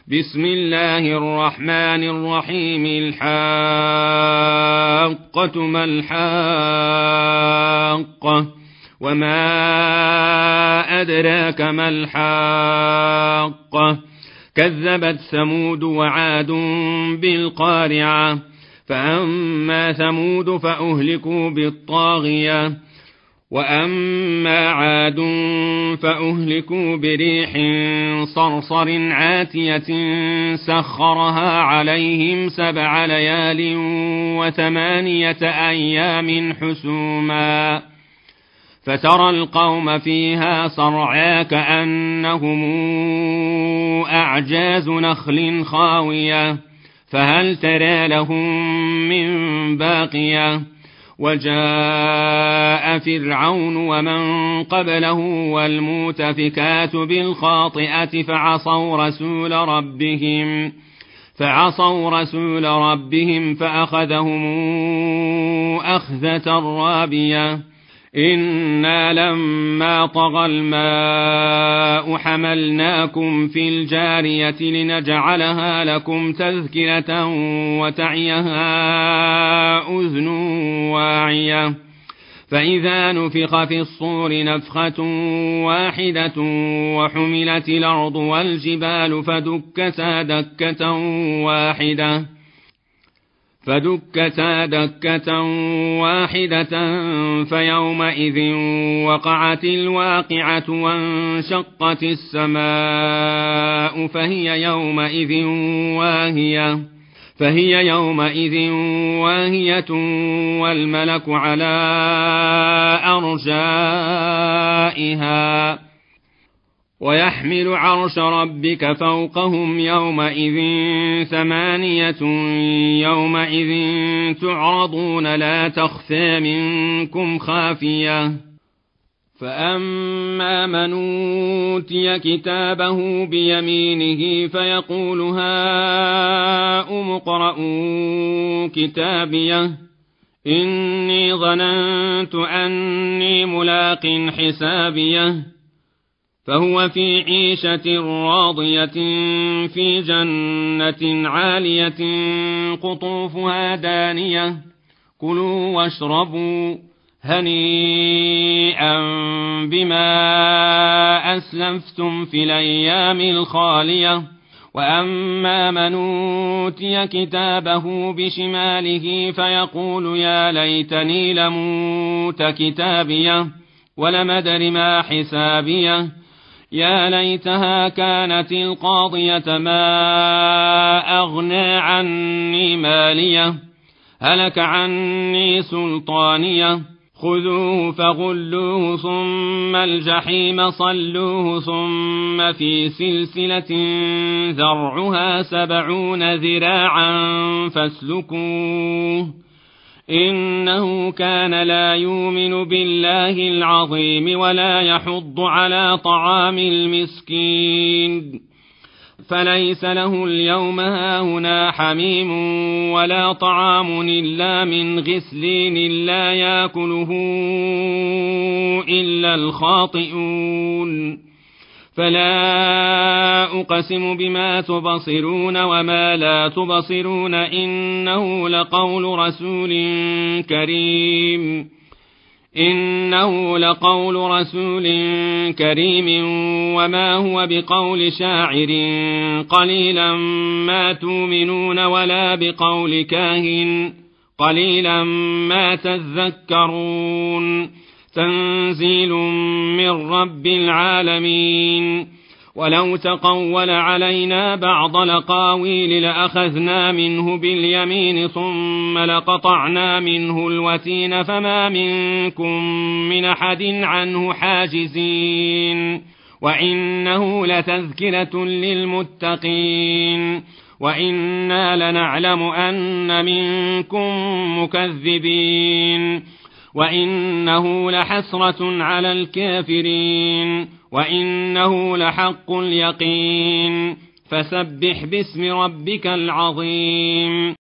بسم الله الرحمن الرحيم. الحاقة ما الحاقة وما أدراك ما الحاقة. كذبت ثمود وعاد بالقارعة. فأما ثمود فأهلكوا بالطاغية وأما عاد فأهلكوا بريح صرصر عاتية سخرها عليهم 7 ليال و8 أيام حسوما فترى القوم فيها صرعا كأنهم أعجاز نخل خاوية فهل ترى لهم من باقية. وجاء فرعون ومن قبله والمؤتفكات بالخاطئة فعصوا رسول ربهم فأخذهم أخذة رابية. إنا لما طغى الماء حملناكم في الجارية لنجعلها لكم تذكرة وتعيها أذن واعية. فإذا نفخ في الصور نفخة واحدة وحملت الأرض والجبال فدكتا دكة واحدة فيومئذ وقعت الواقعة وانشقت السماء فهي يومئذ واهية والملك على أرجائها ويحمل عرش ربك فوقهم يومئذ 8 يومئذ تعرضون لا تخفى منكم خافية. فأما من أوتي كتابه بيمينه فيقول هاؤم اقرءوا كتابيه إني ظننت أني ملاق حسابيه فهو في عيشة راضية في جنة عالية قطوفها دانية كلوا واشربوا هنيئا بما أسلفتم في الأيام الخالية. وأما من أوتي كتابه بشماله فيقول يا ليتني لموت كتابيه ولم أدر ما حسابيه يا ليتها كانت القاضية ما أغنى عني ماليه هلك عني سلطانيه خذوه فغلوه ثم الجحيم صلوه ثم في سلسلة ذرعها 70 ذراعا فاسلكوه إنه كان لا يؤمن بالله العظيم ولا يحض على طعام المسكين فليس له اليوم هاهنا حميم ولا طعام إلا من غسلين لا يأكله إلا الخاطئون. فلا أقسم بما تبصرون وما لا تبصرون إنه لقول رسول كريم وما هو بقول شاعر قليلا ما تؤمنون ولا بقول كاهن قليلا ما تذكرون. تنزيل من رب العالمين. ولو تقول علينا بعض الأقاويل لأخذنا منه باليمين ثم لقطعنا منه الوتين فما منكم من أحد عنه حاجزين. وإنه لتذكرة للمتقين وإنا لنعلم أن منكم مكذبين وإنه لحسرة على الكافرين وإنه لحق اليقين. فسبح باسم ربك العظيم.